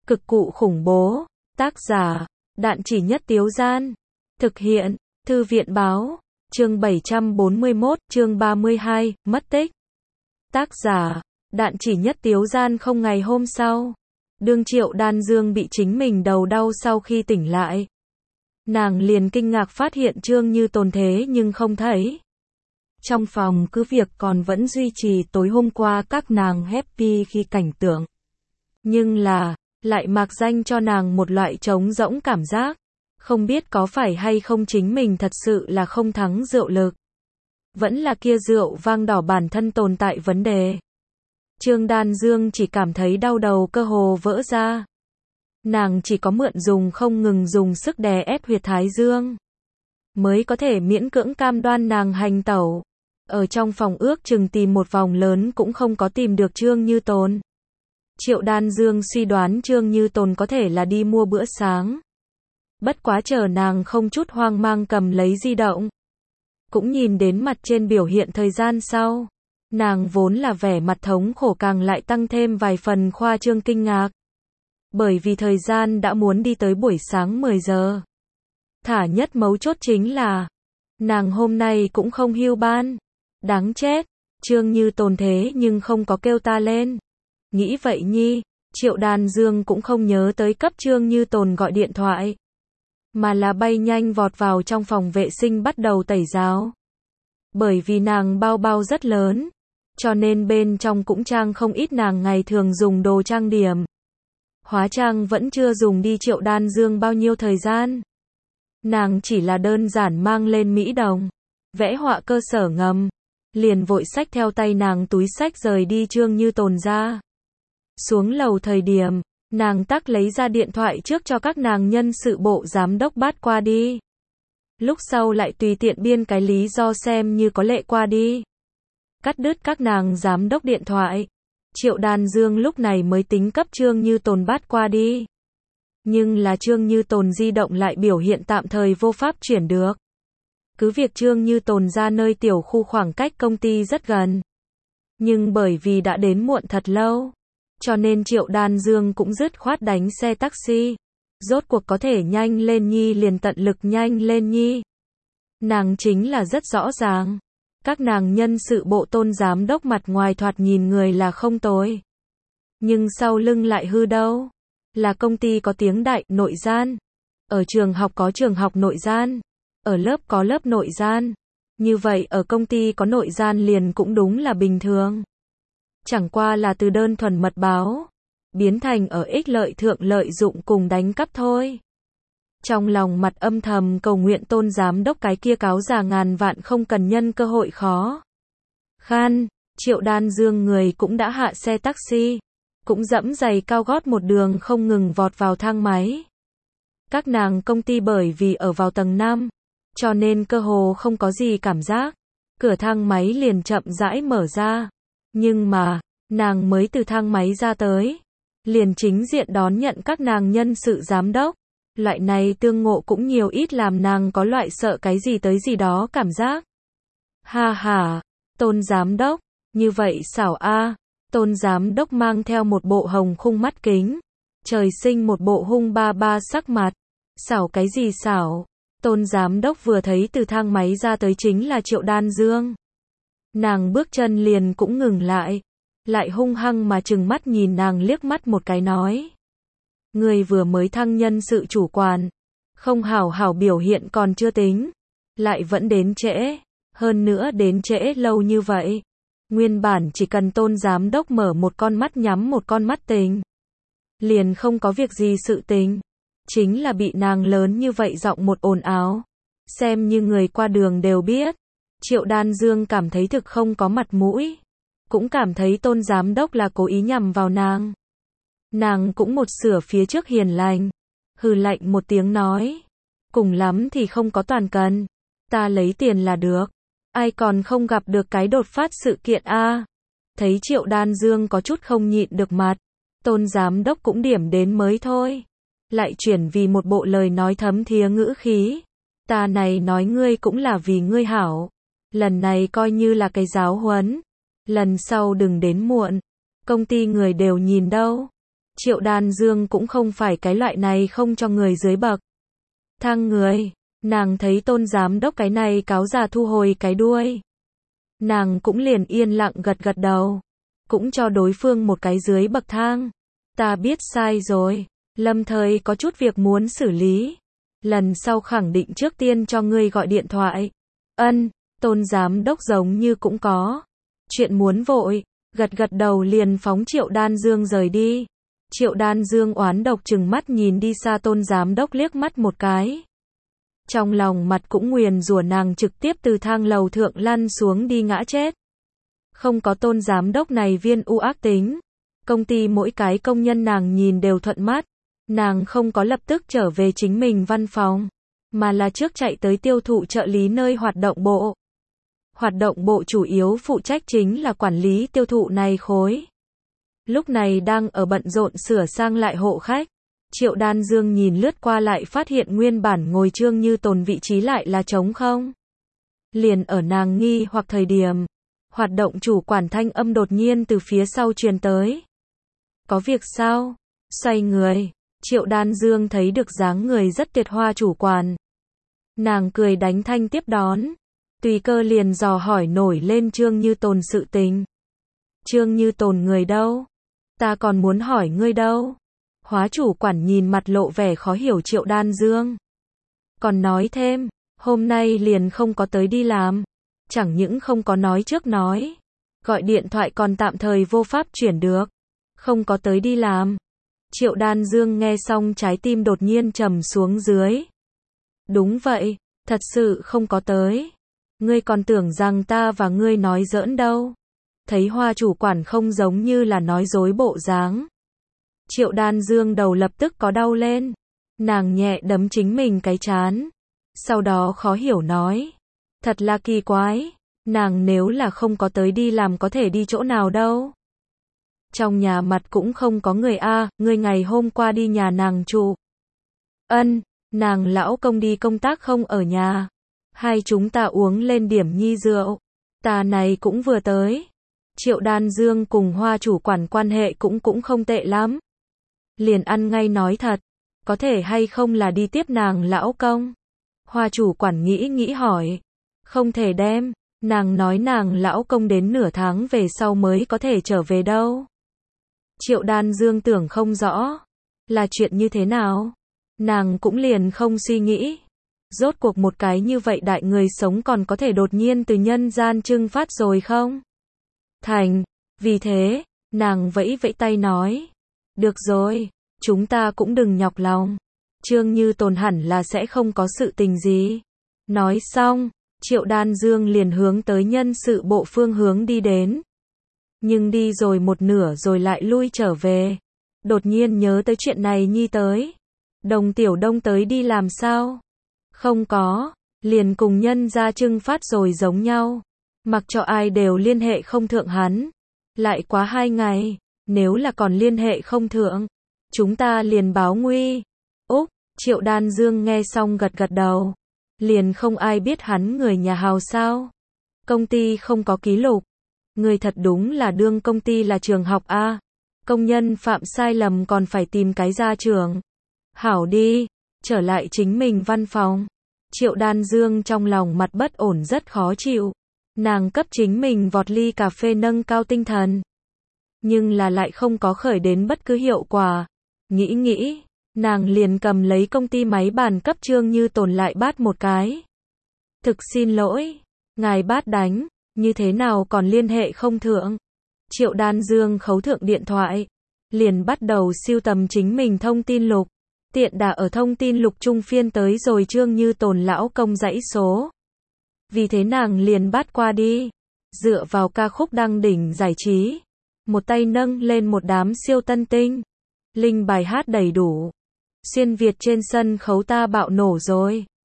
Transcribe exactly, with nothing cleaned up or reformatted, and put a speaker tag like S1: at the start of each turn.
S1: Cực cụ khủng bố. Tác giả, Đạn Chỉ Nhất Tiếu Gian. Thực hiện, Thư viện Báo. Chương bảy trăm bốn mươi mốt, chương ba mươi hai, mất tích. Tác giả, Đạn Chỉ Nhất Tiếu Gian. Không ngày hôm sau, đương Triệu Đan Dương bị chính mình đầu đau sau khi tỉnh lại. Nàng liền kinh ngạc phát hiện Trương Như Tồn thế nhưng không thấy. Trong phòng cứ việc còn vẫn duy trì tối hôm qua các nàng happy khi cảnh tượng. Nhưng là, lại mạc danh cho nàng một loại trống rỗng cảm giác. Không biết có phải hay không chính mình thật sự là không thắng rượu lực. Vẫn là kia rượu vang đỏ bản thân tồn tại vấn đề. Trương Đan Dương chỉ cảm thấy đau đầu cơ hồ vỡ ra. Nàng chỉ có mượn dùng không ngừng dùng sức đè ép huyệt thái dương. Mới có thể miễn cưỡng cam đoan nàng hành tẩu. Ở trong phòng ước chừng tìm một vòng lớn cũng không có tìm được Trương Như Tồn. Triệu Đan Dương suy đoán Trương Như Tồn có thể là đi mua bữa sáng. Bất quá chờ nàng không chút hoang mang cầm lấy di động. Cũng nhìn đến mặt trên biểu hiện thời gian sau. Nàng vốn là vẻ mặt thống khổ càng lại tăng thêm vài phần khoa trương kinh ngạc. Bởi vì thời gian đã muốn đi tới buổi sáng mười giờ. Thả nhất mấu chốt chính là, nàng hôm nay cũng không hưu ban. Đáng chết, Trương Như Tồn thế nhưng không có kêu ta lên. Nghĩ vậy nhi, Triệu Đan Dương cũng không nhớ tới cấp Trương Như Tồn gọi điện thoại. Mà là bay nhanh vọt vào trong phòng vệ sinh bắt đầu tẩy ráo. Bởi vì nàng bao bao rất lớn, cho nên bên trong cũng trang không ít nàng ngày thường dùng đồ trang điểm. Hóa trang vẫn chưa dùng đi Triệu Đan Dương bao nhiêu thời gian. Nàng chỉ là đơn giản mang lên mỹ đồng, vẽ họa cơ sở ngầm, liền vội xách theo tay nàng túi xách rời đi Trương Như Tồn ra. Xuống lầu thời điểm, nàng tắc lấy ra điện thoại trước cho các nàng nhân sự bộ giám đốc bắt qua đi. Lúc sau lại tùy tiện biên cái lý do xem như có lệ qua đi. Cắt đứt các nàng giám đốc điện thoại. Triệu Đan Dương lúc này mới tính cấp Trương Như Tồn bắt qua đi. Nhưng là Trương Như Tồn di động lại biểu hiện tạm thời vô pháp chuyển được. Cứ việc Trương Như Tồn ra nơi tiểu khu khoảng cách công ty rất gần. Nhưng bởi vì đã đến muộn thật lâu, cho nên Triệu Đan Dương cũng dứt khoát đánh xe taxi. Rốt cuộc có thể nhanh lên nhi liền tận lực nhanh lên nhi. Nàng chính là rất rõ ràng. Các nàng nhân sự bộ Tôn giám đốc mặt ngoài thoạt nhìn người là không tồi. Nhưng sau lưng lại hư đâu. Là công ty có tiếng đại, nội gian. Ở trường học có trường học nội gian. Ở lớp có lớp nội gian. Như vậy ở công ty có nội gian liền cũng đúng là bình thường. Chẳng qua là từ đơn thuần mật báo, biến thành ở ích lợi thượng lợi dụng cùng đánh cắp thôi. Trong lòng mặt âm thầm cầu nguyện Tôn giám đốc cái kia cáo già ngàn vạn không cần nhân cơ hội khó khăn. Triệu Đan Dương người cũng đã hạ xe taxi, cũng dẫm giày cao gót một đường không ngừng vọt vào thang máy. Các nàng công ty bởi vì ở vào tầng năm, cho nên cơ hồ không có gì cảm giác. Cửa thang máy liền chậm rãi mở ra. Nhưng mà, nàng mới từ thang máy ra tới, liền chính diện đón nhận các nàng nhân sự giám đốc. Loại này tương ngộ cũng nhiều ít làm nàng có loại sợ cái gì tới gì đó cảm giác. Ha ha, Tôn giám đốc, như vậy xảo a. Tôn giám đốc mang theo một bộ hồng khung mắt kính, trời sinh một bộ hung ba ba sắc mặt. Xảo cái gì xảo? Tôn giám đốc vừa thấy từ thang máy ra tới chính là Triệu Đan Dương. Nàng bước chân liền cũng ngừng lại, lại hung hăng mà trừng mắt nhìn nàng liếc mắt một cái nói. Người vừa mới thăng nhân sự chủ quản, không hảo hảo biểu hiện còn chưa tính, lại vẫn đến trễ, hơn nữa đến trễ lâu như vậy. Nguyên bản chỉ cần Tôn giám đốc mở một con mắt nhắm một con mắt tình, liền không có việc gì sự tình. Chính là bị nàng lớn như vậy giọng một ồn ào, xem như người qua đường đều biết. Triệu Đan Dương cảm thấy thực không có mặt mũi, cũng cảm thấy Tôn giám đốc là cố ý nhằm vào nàng. Nàng cũng một sửa phía trước hiền lành, hừ lạnh một tiếng nói, cùng lắm thì không có toàn cần, ta lấy tiền là được, ai còn không gặp được cái đột phát sự kiện a. Thấy Triệu Đan Dương có chút không nhịn được mặt, Tôn giám đốc cũng điểm đến mới thôi, lại chuyển vì một bộ lời nói thấm thía ngữ khí, ta này nói ngươi cũng là vì ngươi hảo, lần này coi như là cái giáo huấn, lần sau đừng đến muộn, công ty người đều nhìn đâu. Triệu Đan Dương cũng không phải cái loại này không cho người dưới bậc thang người. Nàng thấy Tôn giám đốc cái này cáo già thu hồi cái đuôi. Nàng cũng liền yên lặng gật gật đầu. Cũng cho đối phương một cái dưới bậc thang. Ta biết sai rồi. Lâm thời có chút việc muốn xử lý. Lần sau khẳng định trước tiên cho ngươi gọi điện thoại. Ân, Tôn giám đốc giống như cũng có chuyện muốn vội. Gật gật đầu liền phóng Triệu Đan Dương rời đi. Triệu Đan Dương oán độc trừng mắt nhìn đi xa Tôn giám đốc liếc mắt một cái. Trong lòng mặt cũng nguyền rủa nàng trực tiếp từ thang lầu thượng lăn xuống đi ngã chết. Không có Tôn giám đốc này viên u ác tính. Công ty mỗi cái công nhân nàng nhìn đều thuận mắt. Nàng không có lập tức trở về chính mình văn phòng, mà là trước chạy tới tiêu thụ trợ lý nơi hoạt động bộ. Hoạt động bộ chủ yếu phụ trách chính là quản lý tiêu thụ này khối. Lúc này đang ở bận rộn sửa sang lại hộ khách. Triệu Đan Dương nhìn lướt qua lại phát hiện nguyên bản ngồi Trương Như Tồn vị trí lại là trống không. Liền ở nàng nghi hoặc thời điểm, hoạt động chủ quản thanh âm đột nhiên từ phía sau truyền tới. Có việc sao? Xoay người, Triệu Đan Dương thấy được dáng người rất tuyệt hoa chủ quản. Nàng cười đánh thanh tiếp đón. Tùy cơ liền dò hỏi nổi lên Trương Như Tồn sự tình. Trương Như Tồn người đâu? Ta còn muốn hỏi ngươi đâu? Hóa chủ quản nhìn mặt lộ vẻ khó hiểu Triệu Đan Dương. Còn nói thêm, hôm nay liền không có tới đi làm. Chẳng những không có nói trước nói. Gọi điện thoại còn tạm thời vô pháp chuyển được. Không có tới đi làm. Triệu Đan Dương nghe xong trái tim đột nhiên trầm xuống dưới. Đúng vậy, thật sự không có tới. Ngươi còn tưởng rằng ta và ngươi nói giỡn đâu. Thấy hoa chủ quản không giống như là nói dối bộ dáng. Triệu Đan Dương đầu lập tức có đau lên. Nàng nhẹ đấm chính mình cái trán. Sau đó khó hiểu nói. Thật là kỳ quái. Nàng nếu là không có tới đi làm có thể đi chỗ nào đâu. Trong nhà mặt cũng không có người a, à, ngươi ngày hôm qua đi nhà nàng trụ. Ân, nàng lão công đi công tác không ở nhà. Hai chúng ta uống lên điểm nhi rượu. Ta này cũng vừa tới. Triệu Đan Dương cùng hoa chủ quản quan hệ cũng cũng không tệ lắm. Liền ăn ngay nói thật. Có thể hay không là đi tiếp nàng lão công? Hoa chủ quản nghĩ nghĩ hỏi. Không thể đem. Nàng nói nàng lão công đến nửa tháng về sau mới có thể trở về đâu. Triệu Đan Dương tưởng không rõ. Là chuyện như thế nào? Nàng cũng liền không suy nghĩ. Rốt cuộc một cái như vậy đại người sống còn có thể đột nhiên từ nhân gian trưng phát rồi không? Thành. Vì thế, nàng vẫy vẫy tay nói. Được rồi, chúng ta cũng đừng nhọc lòng. Trương Như Tồn hẳn là sẽ không có sự tình gì. Nói xong, Triệu Đan Dương liền hướng tới nhân sự bộ phương hướng đi đến. Nhưng đi rồi một nửa rồi lại lui trở về. Đột nhiên nhớ tới chuyện này nhi tới. Đồng Tiểu Đông tới đi làm sao? Không có, liền cùng nhân gia trưng phát rồi giống nhau. Mặc cho ai đều liên hệ không thượng hắn. Lại quá hai ngày, nếu là còn liên hệ không thượng, chúng ta liền báo nguy. Úc, Triệu Đan Dương nghe xong gật gật đầu. Liền không ai biết hắn người nhà hào sao. Công ty không có ký lục. Người thật đúng là đương công ty là trường học a. Công nhân phạm sai lầm còn phải tìm cái ra trường. Hảo đi, trở lại chính mình văn phòng. Triệu Đan Dương trong lòng mặt bất ổn rất khó chịu. Nàng cấp chính mình vọt ly cà phê nâng cao tinh thần. Nhưng là lại không có khởi đến bất cứ hiệu quả. Nghĩ nghĩ, nàng liền cầm lấy công ty máy bàn cấp Trương Như Tồn lại bát một cái. Thực xin lỗi, ngài bát đánh, như thế nào còn liên hệ không thượng? Triệu Đan Dương khấu thượng điện thoại, liền bắt đầu siêu tầm chính mình thông tin lục. Tiện đà ở thông tin lục trung phiên tới rồi Trương Như Tồn lão công dãy số. Vì thế nàng liền bắt qua đi. Dựa vào ca khúc đăng đỉnh giải trí. Một tay nâng lên một đám siêu tân tinh. Linh bài hát đầy đủ. Xuyên Việt trên sân khấu ta bạo nổ rồi.